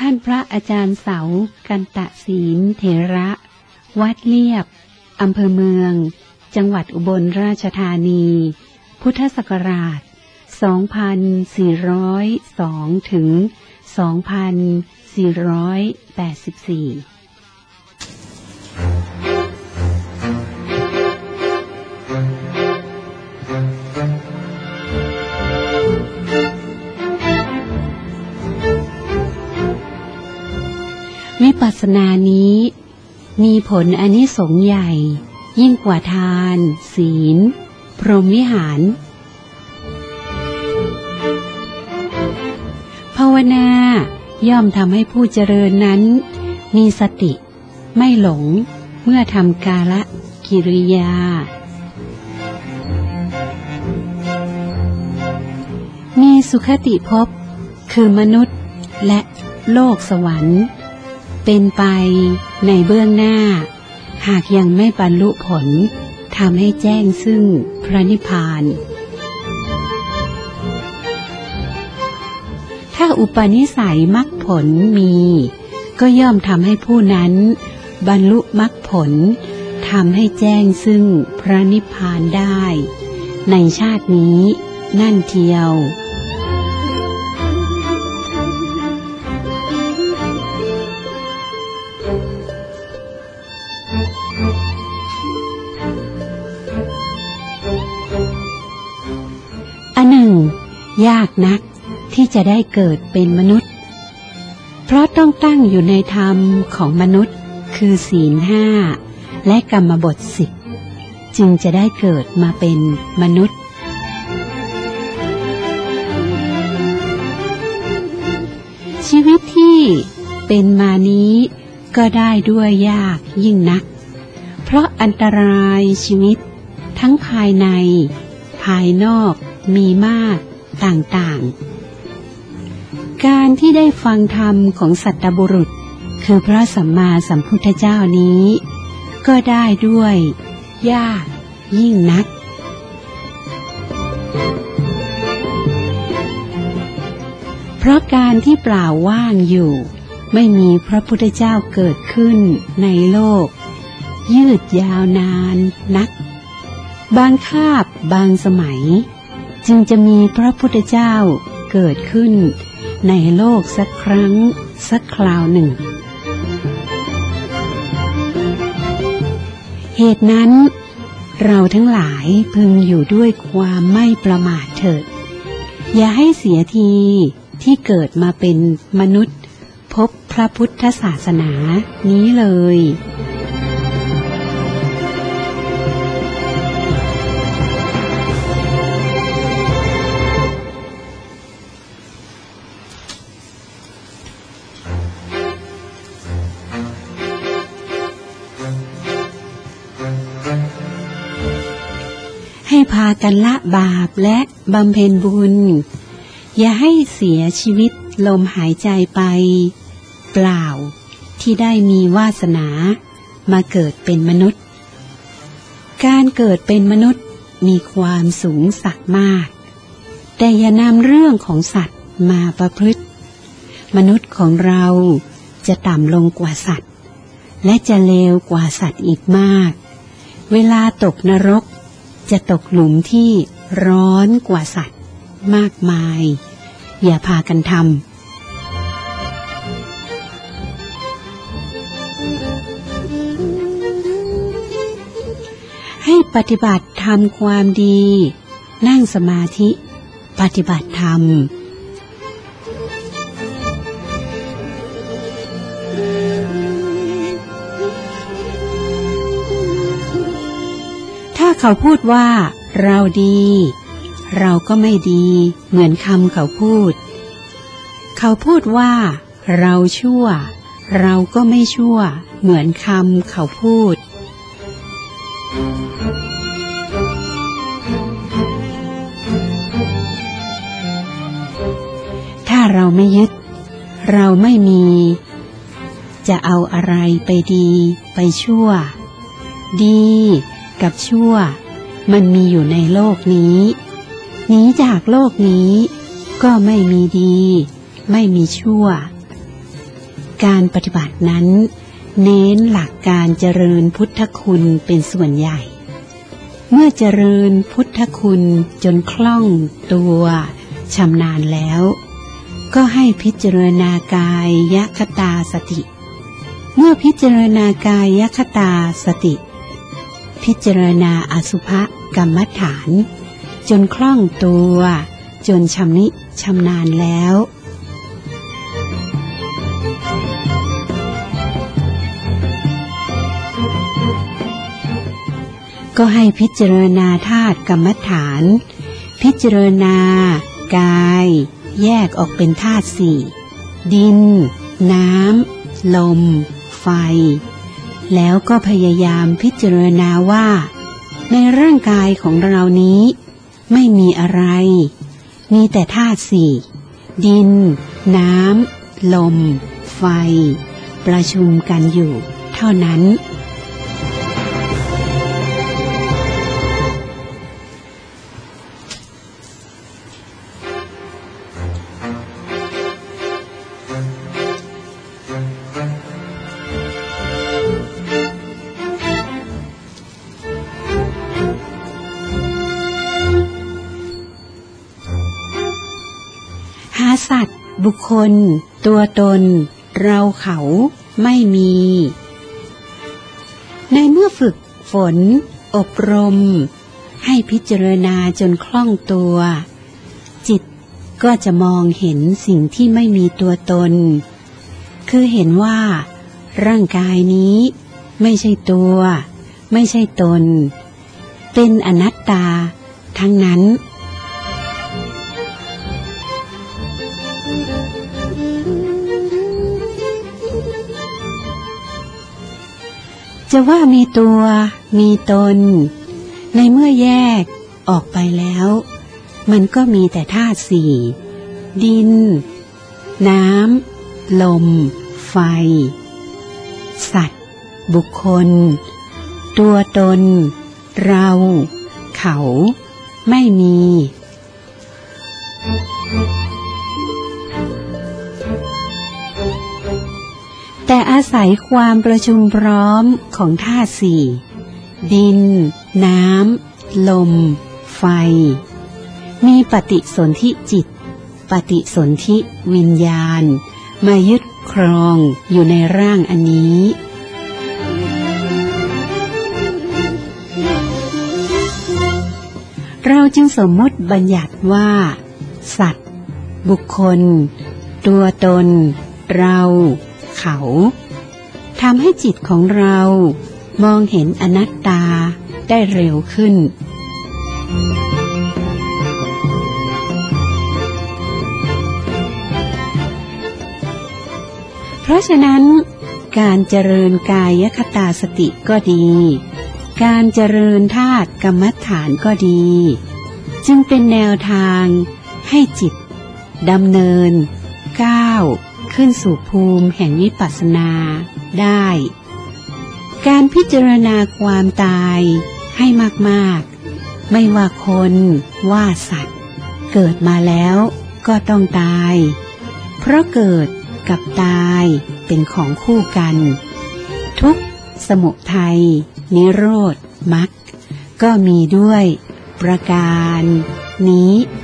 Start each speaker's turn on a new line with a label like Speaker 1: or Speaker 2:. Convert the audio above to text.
Speaker 1: านพระอาจารย์เสากันตะศีลเถระวัดเลียบอำเภอเมืองจังหวัดอุบลราชธานีพุทธศักราช2402ถึง2484วิปัสสนานี้มีผลอานิสงส์ใหญ่ยิ่งกว่าทานศีลพรหมวิหารภาวนาย่อมทำให้ผู้เจริญนั้นมีสติไม่หลงเมื่อทำกาลกิริยามีสุคติภพคือมนุษย์และโลกสวรรค์เป็นไปในเบื้องหน้าหากยังไม่บรรลุผลทำให้แจ้งซึ่งพระนิพพานถ้าอุปนิสัยมรรคผลมีก็ย่อมทำให้ผู้นั้นบรรลุมรรคผลทำให้แจ้งซึ่งพระนิพพานได้ในชาตินี้นั่นเทียวอันหนึ่งยากนักที่จะได้เกิดเป็นมนุษย์เพราะต้องตั้งอยู่ในธรรมของมนุษย์คือศีล5และกรรมบท10จึงจะได้เกิดมาเป็นมนุษย์ชีวิตที่เป็นมานี้ก็ได้ด้วยยากยิ่งนักเพราะอันตรายชีวิตทั้งภายในภายนอกมีมากต่างๆการที่ได้ฟังธรรมของสัตตบุรุษคือพระสัมมาสัมพุทธเจ้านี้ก็ได้ด้วยยากยิ่งนักเพราะการที่เปล่าว่างอยู่ไม่มีพระพุทธเจ้าเกิดขึ้นในโลกยืดยาวนานนักบางคาบบางสมัยจึงจะมีพระพุทธเจ้าเกิดขึ้นในโลกสักครั้งสักคราวหนึ่งเหตุนั้นเราทั้งหลายพึงอยู่ด้วยความไม่ประมาทเถิดอย่าให้เสียทีที่เกิดมาเป็นมนุษย์พบพระพุทธศาสนานี้เลยให้พากันละบาปและบำเพ็ญบุญอย่าให้เสียชีวิตลมหายใจไปเปล่าที่ได้มีวาสนามาเกิดเป็นมนุษย์การเกิดเป็นมนุษย์มีความสูงสักมากแต่อย่านำเรื่องของสัตว์มาประพฤติมนุษย์ของเราจะต่ำลงกว่าสัตว์และจะเลวกว่าสัตว์อีกมากเวลาตกนรกจะตกหลุมที่ร้อนกว่าสัตว์มากมายอย่าพากันทำให้ปฏิบัติทำความดีนั่งสมาธิปฏิบัติธรรมถ้าเขาพูดว่าเราดีเราก็ไม่ดีเหมือนคำเขาพูดเขาพูดว่าเราชั่วเราก็ไม่ชั่วเหมือนคำเขาพูดถ้าเราไม่ยึดเราไม่มีจะเอาอะไรไปดีไปชั่วดีกับชั่วมันมีอยู่ในโลกนี้หนีจากโลกนี้ก็ไม่มีดีไม่มีชั่วการปฏิบัตินั้นเน้นหลักการเจริญพุทธคุณเป็นส่วนใหญ่เมื่อเจริญพุทธคุณจนคล่องตัวชำนาญแล้วก็ให้พิจารณากายคตาสติเมื่อพิจารณากายคตาสติพิจารณาอสุภกรรมฐานจนคล่องตัวจนชำนิชำนาญแล้วก็ให้พิจารณาธาตุกรรมฐานพิจารณากายแยกออกเป็นธาตุสี่ดินน้ำลมไฟแล้วก็พยายามพิจารณาว่าในร่างกายของเรานี้ไม่มีอะไรมีแต่ธาตุสี่ดินน้ำลมไฟประชุมกันอยู่เท่านั้นสัตว์บุคคลตัวตนเราเขาไม่มีในเมื่อฝึกฝนอบรมให้พิจารณาจนคล่องตัวจิตก็จะมองเห็นสิ่งที่ไม่มีตัวตนคือเห็นว่าร่างกายนี้ไม่ใช่ตัวไม่ใช่ตนเป็นอนัตตาทั้งนั้นจะว่ามีตัวมีตนในเมื่อแยกออกไปแล้วมันก็มีแต่ธาตุสี่ดินน้ำลมไฟสัตว์บุคคลตัวตนเราเขาไม่มีแต่อาศัยความประชุมพร้อมของธาตุสี่ดินน้ำลมไฟมีปฏิสนธิจิตปฏิสนธิวิญญาณมายึดครองอยู่ในร่างอันนี้เราจึงสมมติบัญญัติว่าสัตว์บุคคลตัวตนเราเขาทำให้จิตของเรามองเห็นอนัตตาได้เร็วขึ้นเพราะฉะนั้นการเจริญกายคตาสติก็ดีการเจริญธาตุกรรมฐานก็ดีจึงเป็นแนวทางให้จิตดำเนินก้าวขึ้นสู่ภูมิแห่งวิปัสสนาได้การพิจารณาความตายให้มากๆไม่ว่าคนว่าสัตว์เกิดมาแล้วก็ต้องตายเพราะเกิดกับตายเป็นของคู่กันทุกข์สมุทัยนิโรธมรรคก็มีด้วยประการนี้